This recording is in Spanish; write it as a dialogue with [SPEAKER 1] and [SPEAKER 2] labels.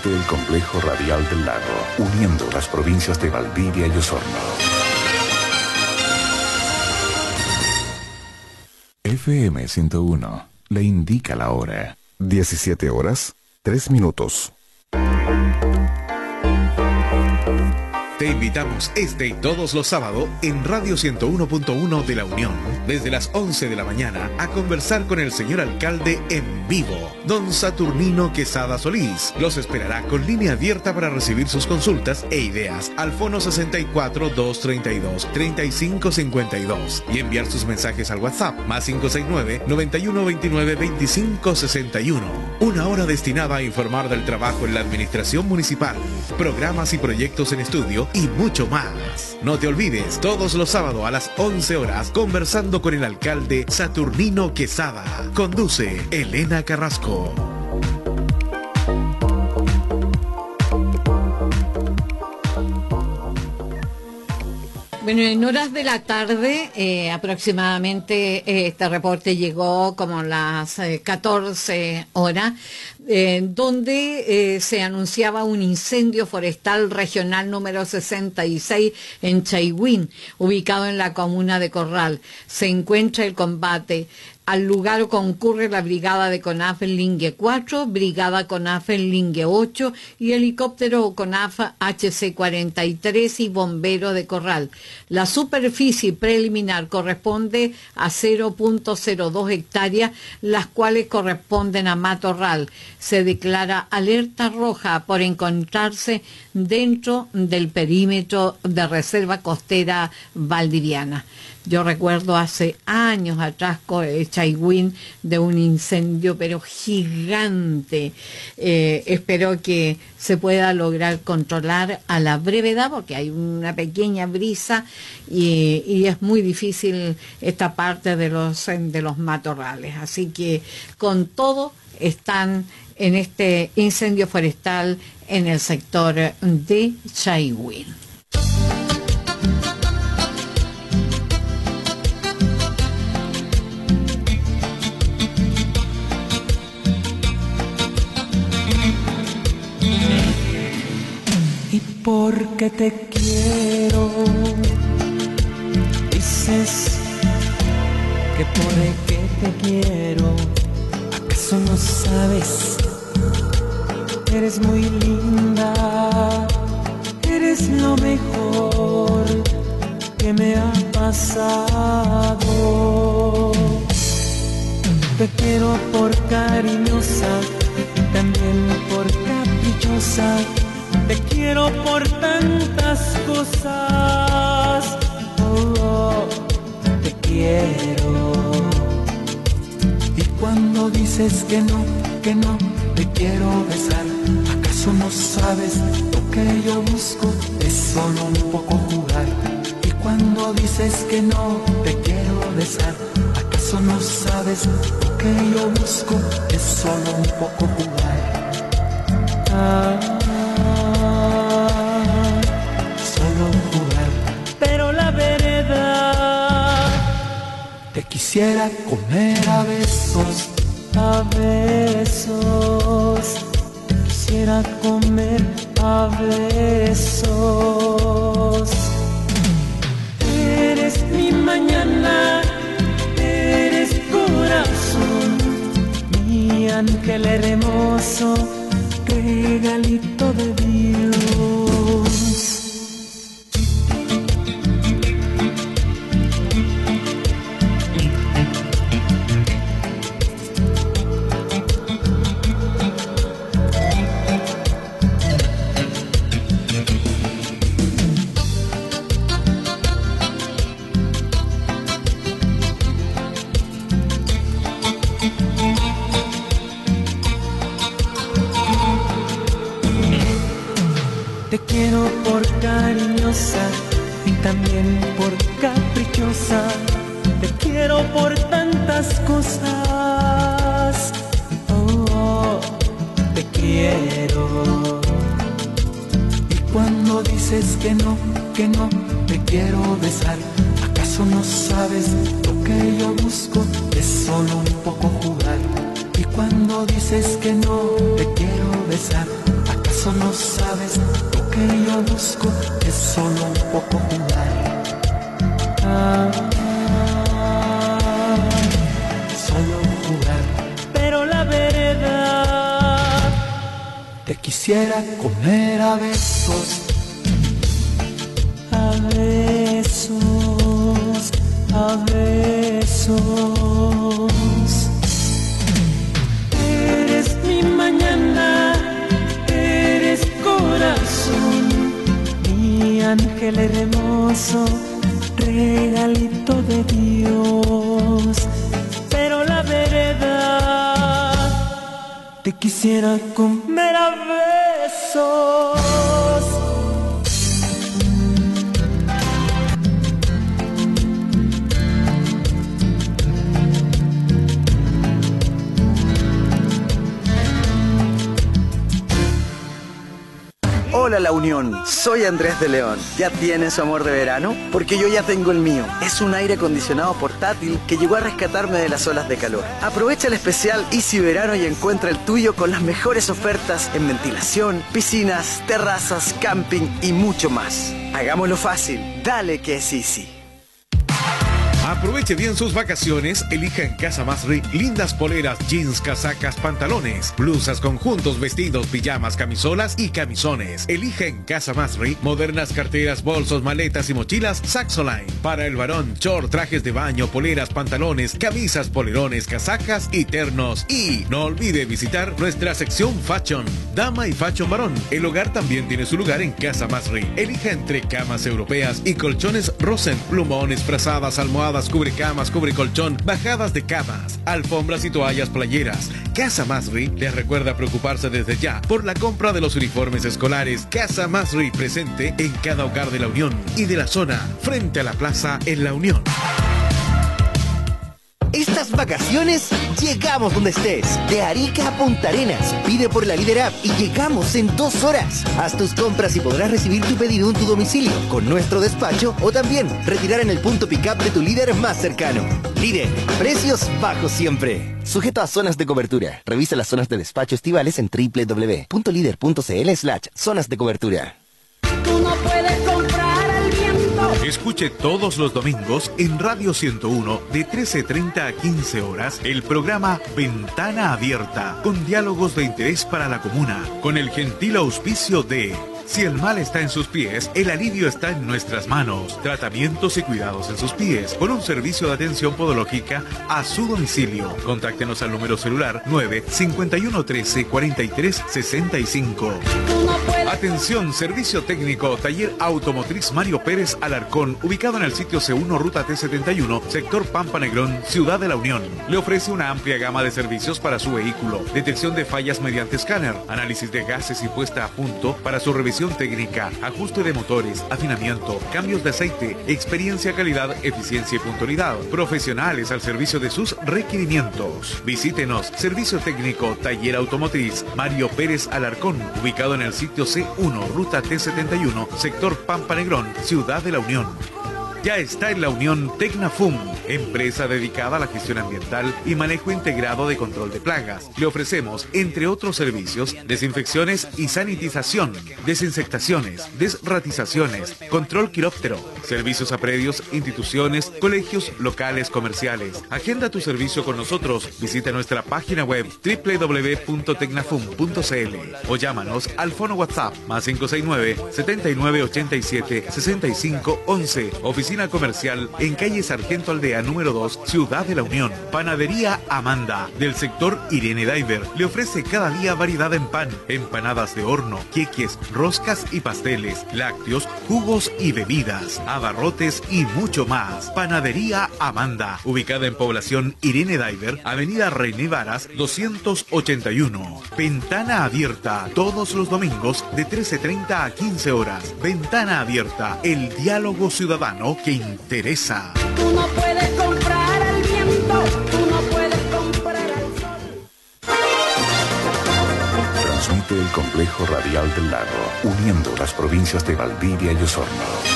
[SPEAKER 1] parte del complejo radial del lago, uniendo las provincias de Valdivia y Osorno. FM 101 le indica la hora.
[SPEAKER 2] 17 horas, 3 minutos.
[SPEAKER 3] Te invitamos este y todos los sábados en Radio 101.1 de La Unión, desde las 11 de la mañana, a conversar con el señor alcalde en vivo, don Saturnino Quesada Solís. Los esperará con línea abierta para recibir sus consultas e ideas al fono 64 232 3552 y enviar sus mensajes al WhatsApp más 569 91 29 25 61. Una hora destinada a informar del trabajo en la administración municipal, programas y proyectos en estudio y mucho más. No te olvides, todos los sábados a las 11 horas, conversando con el alcalde Saturnino Quesada. Conduce Elena Carrasco.
[SPEAKER 4] Bueno, en horas de la tarde, aproximadamente, este reporte llegó como a las 14 horas, donde se anunciaba un incendio forestal regional número 66 en Chaihuín, ubicado en la comuna de Corral. Se encuentra el combate. Al lugar concurre la brigada de CONAF Lingue 4, brigada CONAF Lingue 8 y helicóptero CONAF HC-43 y bombero de Corral. La superficie preliminar corresponde a 0.02 hectáreas, las cuales corresponden a matorral. Se declara alerta roja por encontrarse dentro del perímetro de reserva costera valdiviana. Yo recuerdo hace años atrás Chaihuín de un incendio pero gigante. Espero que se pueda lograr controlar a la brevedad porque hay una pequeña brisa y es muy difícil esta parte de los matorrales. Así que con todo están en este incendio forestal en el sector de Chaihuín.
[SPEAKER 5] Porque te quiero, dices que por qué te quiero, ¿acaso no sabes? Eres muy linda, eres lo mejor que me ha pasado. Te quiero por cariñosa, también por caprichosa. Te quiero por tantas cosas, oh, te quiero. Y cuando dices que no, te quiero besar, ¿acaso no sabes lo que yo busco? Es solo un poco jugar. Y cuando dices que no, te quiero besar, ¿acaso no sabes lo que yo busco? Es solo un poco jugar. Pero la verdad, te quisiera comer a besos, te quisiera comer a besos. Eres mi mañana, eres corazón, mi ángel hermoso, regalito de Dios. Te quiero por cariñosa y también por caprichosa. Te quiero por tantas cosas. Oh, te quiero. Y cuando dices que no, te quiero besar, ¿acaso no sabes lo que yo busco? Es solo un poco jugar. Y cuando dices que no, te quiero besar, eso no sabes, lo que yo busco es solo un poco jugar. Solo jugar. Pero la verdad, te quisiera comer a besos. A besos, a besos. Eres mi mañana, eres corazón, mi ángel hermoso, regalito de Dios. Pero la verdad, te quisiera comer a besos.
[SPEAKER 6] Hola La Unión, soy Andrés de León. ¿Ya tienes su amor de verano? Porque yo ya tengo el mío. Es un aire acondicionado portátil que llegó a rescatarme de las olas de calor. Aprovecha el especial Easy Verano y encuentra el tuyo con las mejores ofertas en ventilación, piscinas, terrazas, camping y mucho más. Hagámoslo fácil, dale que es Easy.
[SPEAKER 3] Aproveche bien sus vacaciones, elija en Casa Masri lindas poleras, jeans, casacas, pantalones, blusas, conjuntos, vestidos, pijamas, camisolas y camisones. Elija en Casa Masri modernas carteras, bolsos, maletas y mochilas Saxoline. Para el varón, short, trajes de baño, poleras, pantalones, camisas, polerones, casacas y ternos. Y no olvide visitar nuestra sección Fashion, Dama y Fashion Varón. El hogar también tiene su lugar en Casa Masri. Elija entre camas europeas y colchones Rosen, plumones, frazadas, almohadas, cubrecamas, cubrecolchón, bajadas de camas, alfombras y toallas playeras. Casa Masri les recuerda preocuparse desde ya por la compra de los uniformes escolares. Casa Masri presente en cada hogar de La Unión y de la zona, frente a la plaza en La Unión.
[SPEAKER 7] Estas vacaciones llegamos donde estés. De Arica a Punta Arenas. Pide por la Líder App y llegamos en 2 horas. Haz tus compras y podrás recibir tu pedido en tu domicilio con nuestro despacho o también retirar en el punto pick-up de tu líder más cercano. Líder, precios bajos siempre. Sujeto a zonas de cobertura. Revisa las zonas de despacho estivales en www.lider.cl/zonas de cobertura.
[SPEAKER 8] Tú no puedes comprar el viento.
[SPEAKER 3] Escuche todos los domingos en Radio 101 de 13:30 a 15 horas el programa Ventana Abierta con diálogos de interés para la comuna con el gentil auspicio de Si el mal está en sus pies, el alivio está en nuestras manos. Tratamientos y cuidados en sus pies con un servicio de atención podológica a su domicilio. Contáctenos al número celular 9-5113-4365. Atención, servicio técnico, taller automotriz Mario Pérez Alarcón, ubicado en el sitio C1, ruta T71, sector Pampa Negrón, Ciudad de La Unión. Le ofrece una amplia gama de servicios para su vehículo. Detección de fallas mediante escáner, análisis de gases y puesta a punto para su revisión técnica, ajuste de motores, afinamiento, cambios de aceite, experiencia, calidad, eficiencia y puntualidad. Profesionales al servicio de sus requerimientos. Visítenos, servicio técnico, taller automotriz Mario Pérez Alarcón, ubicado en el sitio C1, ruta T71, sector Pampa Negrón, Ciudad de La Unión. Ya está en La Unión Tecnafum, empresa dedicada a la gestión ambiental y manejo integrado de control de plagas. Le ofrecemos, entre otros servicios, desinfecciones y sanitización, desinsectaciones, desratizaciones, control quiróptero, servicios a predios, instituciones, colegios, locales, comerciales. Agenda tu servicio con nosotros. Visita nuestra página web www.tecnafum.cl o llámanos al fono WhatsApp +569 7987 6511. Oficina comercial en calle Sargento Aldea número 2, Ciudad de La Unión. Panadería Amanda, del sector Irene Diver, le ofrece cada día variedad en pan, empanadas de horno, queques, roscas y pasteles, lácteos, jugos y bebidas, abarrotes y mucho más. Panadería Amanda, ubicada en población Irene Diver, avenida René Varas 281. Ventana abierta, todos los domingos de 13:30 a 15 horas. Ventana abierta, el diálogo ciudadano que interesa.
[SPEAKER 8] Tú no puedes comprar el viento, tú no puedes comprar el sol.
[SPEAKER 1] Transmite el Complejo Radial del Lago, uniendo las provincias de Valdivia y Osorno.